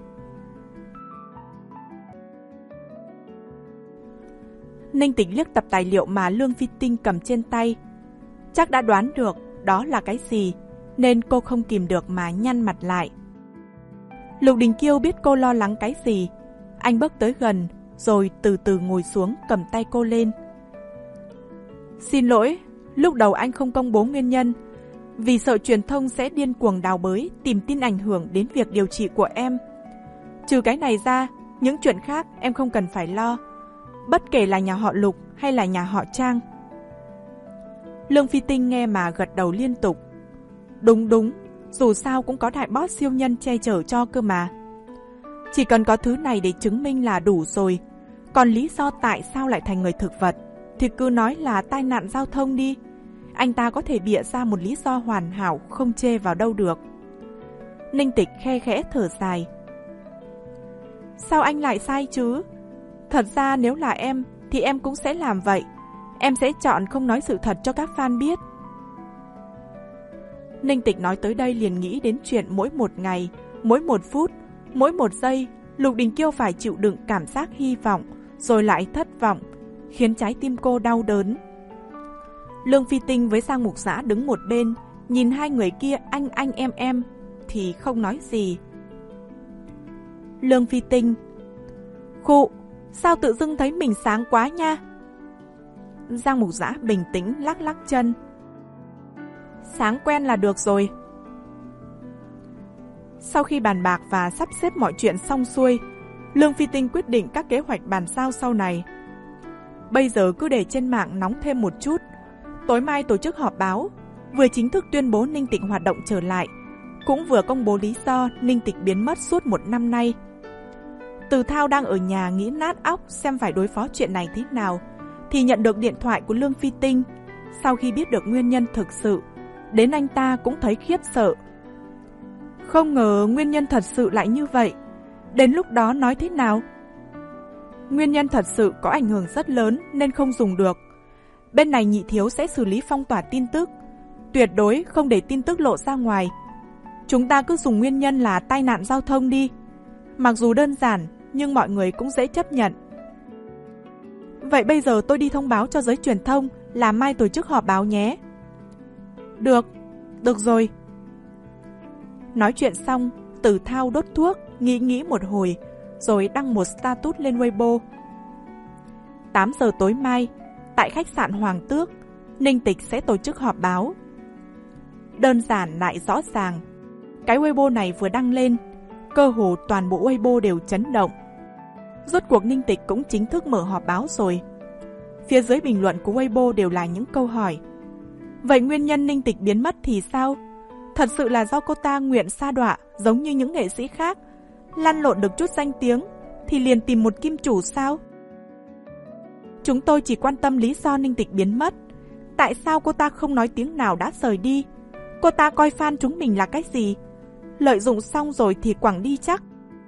Ninh Tịch liếc tập tài liệu mà Lương Phi Tinh cầm trên tay. Chắc đã đoán được đó là cái gì, nên cô không kìm được mà nhăn mặt lại. Lục Đình Kiêu biết cô lo lắng cái gì. Anh bước tới gần, rồi từ từ ngồi xuống cầm tay cô lên. Xin lỗi, lúc đầu anh không công bố nguyên nhân, vì sợ truyền thông sẽ điên cuồng đào bới, tìm tin ảnh hưởng đến việc điều trị của em. Trừ cái này ra, những chuyện khác em không cần phải lo, bất kể là nhà họ Lục hay là nhà họ Trang. Lương Phi Tinh nghe mà gật đầu liên tục. Đúng đúng, dù sao cũng có đại boss siêu nhân che chở cho cơ mà. Chỉ cần có thứ này để chứng minh là đủ rồi. Còn lý do tại sao lại thành người thực vật thì cứ nói là tai nạn giao thông đi. Anh ta có thể bịa ra một lý do hoàn hảo, không chê vào đâu được. Ninh Tịch khe khẽ thở dài. Sao anh lại sai chứ? Thật ra nếu là em thì em cũng sẽ làm vậy. Em sẽ chọn không nói sự thật cho các fan biết. Ninh Tịch nói tới đây liền nghĩ đến chuyện mỗi một ngày, mỗi một phút, mỗi một giây Lục Đình Kiêu phải chịu đựng cảm giác hy vọng rồi lại thất vọng, khiến trái tim cô đau đớn. Lương Phi Tinh với Giang Mục Dã đứng một bên, nhìn hai người kia anh anh em em thì không nói gì. Lương Phi Tinh: Khụ, sao tự dưng thấy mình sáng quá nha. Giang Mục Dã bình tĩnh lắc lắc chân. Sáng quen là được rồi. Sau khi bàn bạc và sắp xếp mọi chuyện xong xuôi, Lương Phi Tinh quyết định các kế hoạch bàn giao sau này. Bây giờ cứ để trên mạng nóng thêm một chút. Tối mai tổ chức họp báo, vừa chính thức tuyên bố Ninh Tịch hoạt động trở lại, cũng vừa công bố lý do Ninh Tịch biến mất suốt một năm nay. Từ Thao đang ở nhà nghĩ nát óc xem phải đối phó chuyện này thế nào, thì nhận được điện thoại của Lương Phi Tinh. Sau khi biết được nguyên nhân thực sự, đến anh ta cũng thấy khiếp sợ. Không ngờ nguyên nhân thật sự lại như vậy. Đến lúc đó nói thế nào? Nguyên nhân thật sự có ảnh hưởng rất lớn nên không dùng được. Bên này Nhị Thiếu sẽ xử lý phong tỏa tin tức, tuyệt đối không để tin tức lộ ra ngoài. Chúng ta cứ dùng nguyên nhân là tai nạn giao thông đi. Mặc dù đơn giản nhưng mọi người cũng dễ chấp nhận. Vậy bây giờ tôi đi thông báo cho giới truyền thông là mai tổ chức họp báo nhé. Được, được rồi. Nói chuyện xong, Từ Thao đốt thuốc, nghĩ nghĩ một hồi, rồi đăng một status lên Weibo. tám giờ tối mai, tại khách sạn Hoàng Tước, Ninh Tịch sẽ tổ chức họp báo. Đơn giản lại rõ ràng. Cái Weibo này vừa đăng lên, cơ hồ toàn bộ Weibo đều chấn động. Rốt cuộc Ninh Tịch cũng chính thức mở họp báo rồi. Phía dưới bình luận của Weibo đều là những câu hỏi. Vậy nguyên nhân Ninh Tịch biến mất thì sao? Thật sự là do cô ta nguyện sa đọa giống như những nghệ sĩ khác, lăn lộn được chút danh tiếng thì liền tìm một kim chủ sao? Chúng tôi chỉ quan tâm lý do Ninh Tịch biến mất. Tại sao cô ta không nói tiếng nào đã rời đi? Cô ta coi fan chúng mình là cái gì? Lợi dụng xong rồi thì quẳng đi chắc.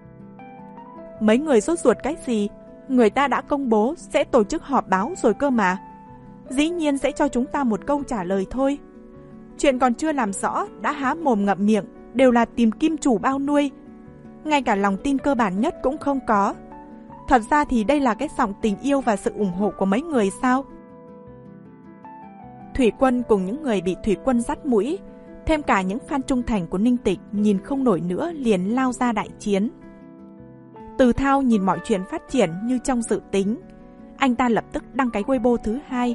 Mấy người sốt ruột cái gì? Người ta đã công bố sẽ tổ chức họp báo rồi cơ mà. Dĩ nhiên sẽ cho chúng ta một câu trả lời thôi. Chuyện còn chưa làm rõ đã há mồm ngậm miệng, đều là tìm kim chủ bao nuôi. Ngay cả lòng tin cơ bản nhất cũng không có. Thật ra thì đây là cái giọng tình yêu và sự ủng hộ của mấy người sao? Thủy Quân cùng những người bị Thủy Quân dắt mũi, thêm cả những fan trung thành của Ninh Tịch nhìn không nổi nữa liền lao ra đại chiến. Từ Thao nhìn mọi chuyện phát triển như trong dự tính. anh ta lập tức đăng cái Weibo thứ hai.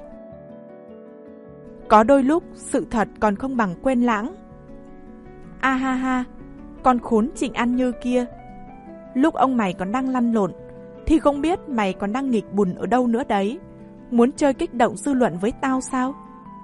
Có đôi lúc sự thật còn không bằng quên lãng. A ha ha, con khốn Trịnh An Như kia. Lúc ông mày còn đang lăn lộn thì không biết mày còn đang nghịch bùn ở đâu nữa đấy. Muốn chơi kích động dư luận với tao sao?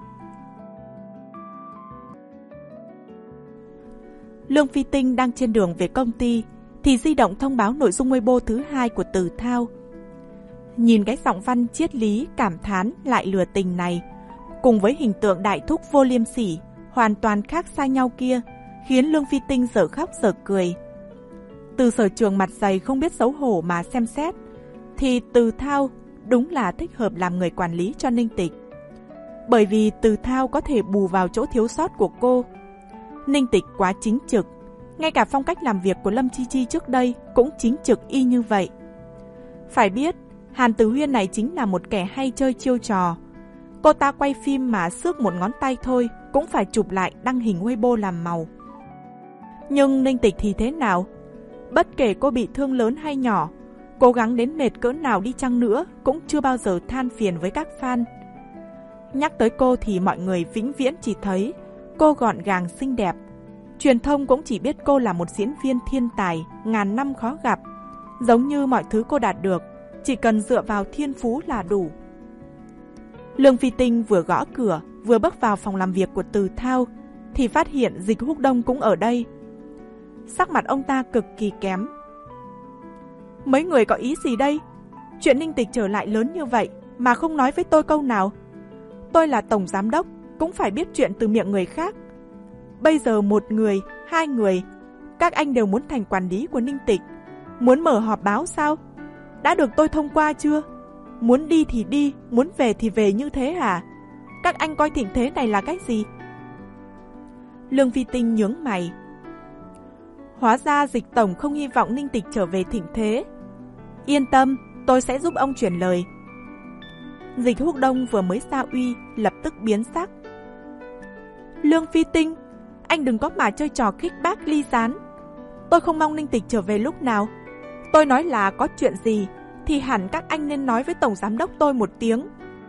Lương Phi Tinh đang trên đường về công ty thì di động thông báo nội dung Weibo thứ hai của Từ Thao. Nhìn cái giọng văn triết lý cảm thán lại lừa tình này, cùng với hình tượng đại thúc vô liêm sỉ hoàn toàn khác xa nhau kia, khiến Lương Phi Tinh dở khóc dở cười. Từ sở trường mặt dày không biết xấu hổ mà xem xét, thì Từ Thao đúng là thích hợp làm người quản lý cho Ninh Tịch. Bởi vì Từ Thao có thể bù vào chỗ thiếu sót của cô. Ninh Tịch quá chính trực, ngay cả phong cách làm việc của Lâm Chi Chi trước đây cũng chính trực y như vậy. Phải biết, Hàn Tử Huyên này chính là một kẻ hay chơi chiêu trò. Cô ta quay phim mà xước một ngón tay thôi cũng phải chụp lại đăng hình Weibo làm màu. Nhưng Ninh Tịch thì thế nào? Bất kể cô bị thương lớn hay nhỏ, cố gắng đến mệt cỡ nào đi chăng nữa cũng chưa bao giờ than phiền với các fan. Nhắc tới cô thì mọi người vĩnh viễn chỉ thấy cô gọn gàng xinh đẹp. Truyền thông cũng chỉ biết cô là một diễn viên thiên tài, ngàn năm khó gặp. Giống như mọi thứ cô đạt được, chỉ cần dựa vào thiên phú là đủ. Lương Phi Tinh vừa gõ cửa, vừa bước vào phòng làm việc của Từ Thao, thì phát hiện Dịch Húc Đông cũng ở đây. Sắc mặt ông ta cực kỳ kém. Mấy người có ý gì đây? Chuyện Ninh Tịch trở lại lớn như vậy mà không nói với tôi câu nào. Tôi là tổng giám đốc, cũng phải biết chuyện từ miệng người khác. Bây giờ một người, hai người, các anh đều muốn thành quản lý của Ninh Tịch. Muốn mở họp báo sao? Đã được tôi thông qua chưa? Muốn đi thì đi, muốn về thì về như thế hả? Các anh coi thịnh thế này là cái gì? Lương Phi Tinh nhướng mày. Hóa ra Dịch tổng không hy vọng Ninh Tịch trở về thịnh thế. Yên tâm, tôi sẽ giúp ông chuyển lời. Dịch Húc Đông vừa mới ra uy, lập tức biến sắc. Lương Phi Tinh, anh đừng có mà chơi trò khích bác ly gián. Tôi không mong Ninh Tịch trở về lúc nào. Tôi nói là có chuyện gì thì hẳn các anh nên nói với tổng giám đốc tôi một tiếng.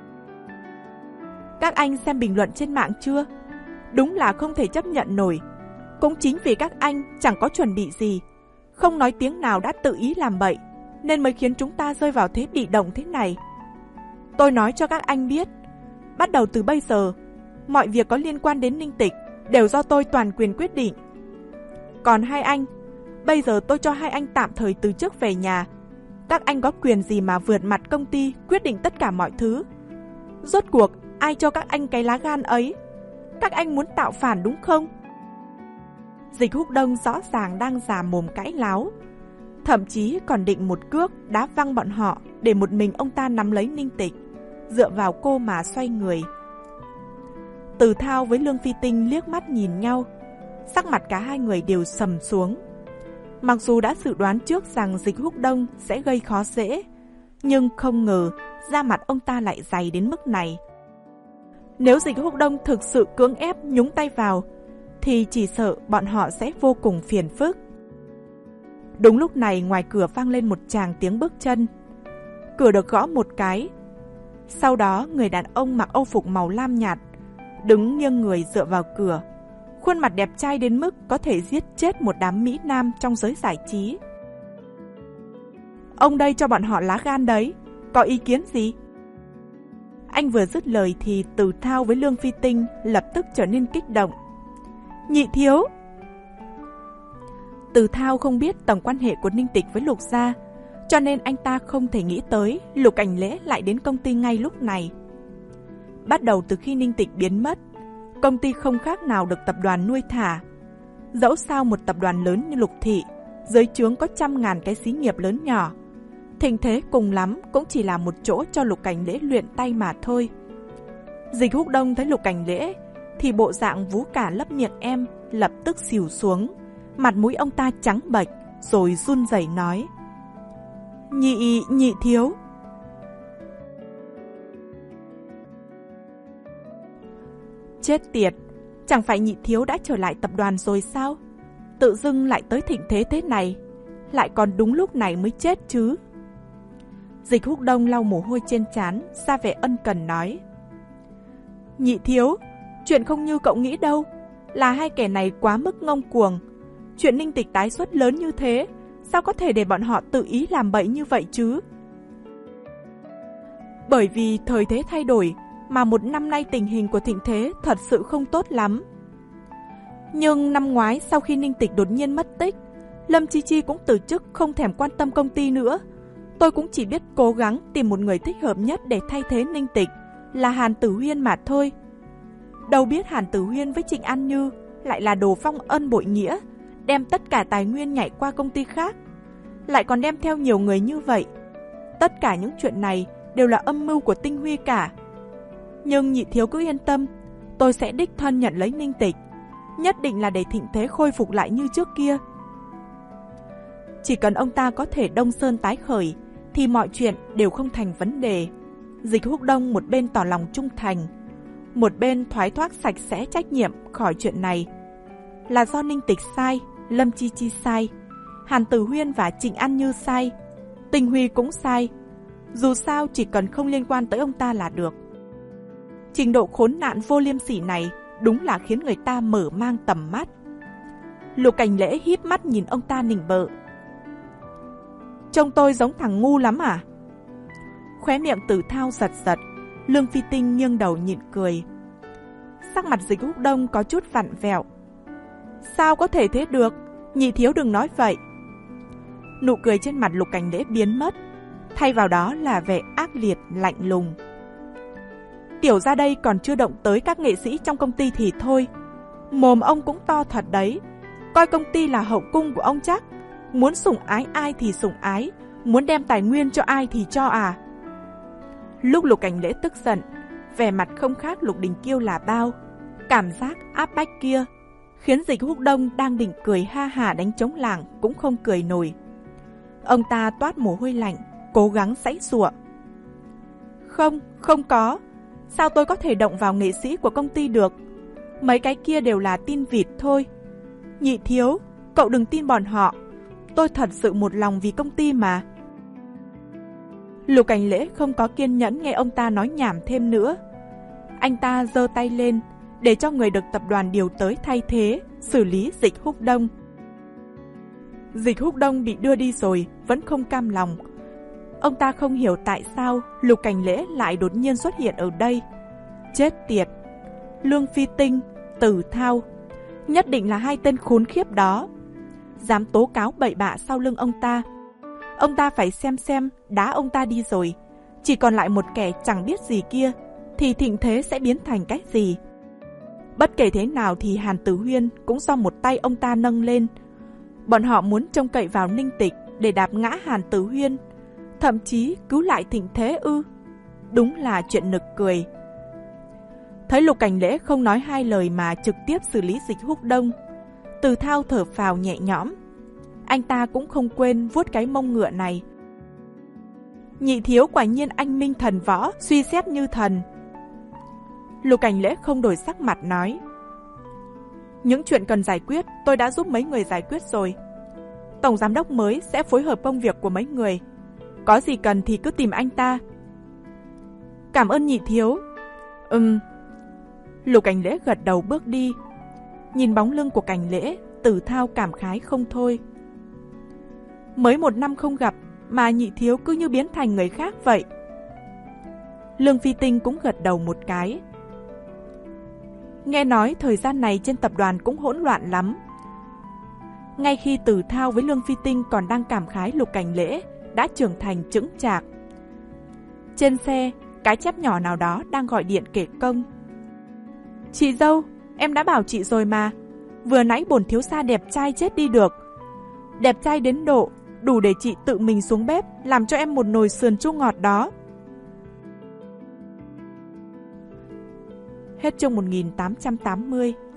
Các anh xem bình luận trên mạng chưa? Đúng là không thể chấp nhận nổi. Cũng chính vì các anh chẳng có chuẩn bị gì, không nói tiếng nào đã tự ý làm bậy, nên mới khiến chúng ta rơi vào thế bị động thế này. Tôi nói cho các anh biết, bắt đầu từ bây giờ, mọi việc có liên quan đến Ninh Tịch đều do tôi toàn quyền quyết định. Còn hai anh, bây giờ tôi cho hai anh tạm thời từ chức về nhà. Các anh có quyền gì mà vượt mặt công ty quyết định tất cả mọi thứ? Rốt cuộc ai cho các anh cái lá gan ấy? Các anh muốn tạo phản đúng không? Dịch Húc Đông rõ ràng đang già mồm cãi láo, thậm chí còn định một cước đá văng bọn họ để một mình ông ta nắm lấy Ninh Tịch, dựa vào cô mà xoay người. Từ Thao với Lương Phi Tinh liếc mắt nhìn nhau, sắc mặt cả hai người đều sầm xuống. Mặc dù đã dự đoán trước rằng Dịch Húc Đông sẽ gây khó dễ, nhưng không ngờ da mặt ông ta lại dày đến mức này. Nếu Dịch Húc Đông thực sự cưỡng ép nhúng tay vào, thì chỉ sợ bọn họ sẽ vô cùng phiền phức. Đúng lúc này ngoài cửa vang lên một tràng tiếng bước chân. Cửa được gõ một cái. Sau đó người đàn ông mặc âu phục màu lam nhạt, đứng nghiêng người dựa vào cửa. Khuôn mặt đẹp trai đến mức có thể giết chết một đám mỹ nam trong giới giải trí. Ông đây cho bọn họ lá gan đấy, có ý kiến gì? Anh vừa dứt lời thì Từ Thao với Lương Phi Tinh lập tức trở nên kích động. Nhị thiếu! Từ Thao không biết tầng quan hệ của Ninh Tịch với Lục gia, cho nên anh ta không thể nghĩ tới Lục Ảnh Lễ lại đến công ty ngay lúc này. Bắt đầu từ khi Ninh Tịch biến mất, công ty không khác nào được tập đoàn nuôi thả. Dẫu sao một tập đoàn lớn như Lục Thị, dưới trướng có trăm ngàn cái xí nghiệp lớn nhỏ, thịnh thế cùng lắm cũng chỉ là một chỗ cho Lục Ảnh Lễ luyện tay mà thôi. Dịch Húc Đông thấy Lục Ảnh Lễ thì bộ dạng vú cả lấp miệng em lập tức xỉu xuống, mặt mũi ông ta trắng bệch, rồi run rẩy nói: Nhị, nhị thiếu. Chết tiệt, chẳng phải nhị thiếu đã trở lại tập đoàn rồi sao? Tự dưng lại tới thịnh thế thế này, lại còn đúng lúc này mới chết chứ. Dịch Húc Đông lau mồ hôi trên trán, ra vẻ ân cần nói. Nhị thiếu, chuyện không như cậu nghĩ đâu, là hai kẻ này quá mức ngông cuồng. Chuyện Ninh Tịch tái xuất lớn như thế, sao có thể để bọn họ tự ý làm bậy như vậy chứ? Bởi vì thời thế thay đổi, mà một năm nay tình hình của thịnh thế thật sự không tốt lắm. Nhưng năm ngoái sau khi Ninh Tịch đột nhiên mất tích, Lâm Chi Chi cũng từ chức không thèm quan tâm công ty nữa. Tôi cũng chỉ biết cố gắng tìm một người thích hợp nhất để thay thế Ninh Tịch, là Hàn Tử Huyên mà thôi. Đâu biết Hàn Tử Huyên với Trịnh An Như lại là đồ phong ân bội nghĩa, đem tất cả tài nguyên nhảy qua công ty khác, lại còn đem theo nhiều người như vậy. Tất cả những chuyện này đều là âm mưu của Tinh Huy cả. Nhưng nhị thiếu cứ yên tâm, tôi sẽ đích thân nhận lấy Ninh Tịch, nhất định là để thịnh thế khôi phục lại như trước kia. Chỉ cần ông ta có thể Đông Sơn tái khởi, thì mọi chuyện đều không thành vấn đề. Dịch Húc Đông một bên tỏ lòng trung thành, một bên thoái thoát sạch sẽ trách nhiệm khỏi chuyện này. Là do Ninh Tịch sai, Lâm Chi Chi sai, Hàn Tử Huyên và Trịnh An Như sai, Tinh Huy cũng sai. Dù sao chỉ cần không liên quan tới ông ta là được. Trình độ khốn nạn vô liêm sỉ này đúng là khiến người ta mở mang tầm mắt. Lục Cảnh Lễ híp mắt nhìn ông ta nịnh bợ. Trông tôi giống thằng ngu lắm à? Khóe miệng Tử Thao giật giật, Lương Phi Tinh nghiêng đầu nhịn cười. Sắc mặt Dịch Húc Đông có chút vặn vẹo. Sao có thể thế được? Nhị thiếu đừng nói vậy. Nụ cười trên mặt Lục Cảnh Lễ biến mất, thay vào đó là vẻ ác liệt lạnh lùng. Tiểu ra đây còn chưa động tới các nghệ sĩ trong công ty thì thôi, mồm ông cũng to thật đấy. Coi công ty là hậu cung của ông chắc, muốn sủng ái ai thì sủng ái, muốn đem tài nguyên cho ai thì cho à? Lúc Lục Cảnh Lễ tức giận, vẻ mặt không khác Lục Đình Kiêu là bao. Cảm giác áp bách kia khiến Dịch Húc Đông đang định cười ha hả đánh trống lảng cũng không cười nổi. Ông ta toát mồ hôi lạnh, cố gắng giãy giụa. Không, không có. Sao tôi có thể động vào nghệ sĩ của công ty được? Mấy cái kia đều là tin vịt thôi. Nhị thiếu, cậu đừng tin bọn họ. Tôi thật sự một lòng vì công ty mà. Lục Cảnh Lễ không có kiên nhẫn nghe ông ta nói nhảm thêm nữa. Anh ta giơ tay lên để cho người được tập đoàn điều tới thay thế, xử lý Dịch Húc Đông. Dịch Húc Đông bị đưa đi rồi, vẫn không cam lòng. Ông ta không hiểu tại sao Lục Cảnh Lễ lại đột nhiên xuất hiện ở đây. Chết tiệt! Lương Phi Tinh, Tử Thao, nhất định là hai tên khốn khiếp đó, dám tố cáo bậy bạ sau lưng ông ta. Ông ta phải xem xem đá ông ta đi rồi, chỉ còn lại một kẻ chẳng biết gì kia, thì thịnh thế sẽ biến thành cái gì? Bất kể thế nào thì Hàn Tử Huyên cũng do một tay ông ta nâng lên. Bọn họ muốn trông cậy vào Ninh Tịch để đạp ngã Hàn Tử Huyên, thậm chí cứu lại thịnh thế ư? Đúng là chuyện nực cười. Thấy Lục Cảnh Lễ không nói hai lời mà trực tiếp xử lý Dịch Húc Đông, Từ Thao thở phào nhẹ nhõm. Anh ta cũng không quên vuốt cái mông ngựa này. Nhị thiếu quả nhiên anh minh thần võ, suy xét như thần. Lục Cảnh Lễ không đổi sắc mặt nói. Những chuyện cần giải quyết tôi đã giúp mấy người giải quyết rồi. Tổng giám đốc mới sẽ phối hợp công việc của mấy người. Có gì cần thì cứ tìm anh ta. Cảm ơn nhị thiếu. Ừm. Lục Cảnh Lễ gật đầu bước đi. Nhìn bóng lưng của Cảnh Lễ, Tử Thao cảm khái không thôi. Mới một năm không gặp mà nhị thiếu cứ như biến thành người khác vậy. Lương Phi Tinh cũng gật đầu một cái. Nghe nói thời gian này trên tập đoàn cũng hỗn loạn lắm. Ngay khi Tử Thao với Lương Phi Tinh còn đang cảm khái Lục Cảnh Lễ đã trưởng thành chững chạc, trên xe, cái chép nhỏ nào đó đang gọi điện kể công. Chị dâu, em đã bảo chị rồi mà. Vừa nãy bổn thiếu gia đẹp trai chết đi được. Đẹp trai đến độ đủ để chị tự mình xuống bếp làm cho em một nồi sườn chua ngọt đó. Hết chương một nghìn tám trăm tám mươi.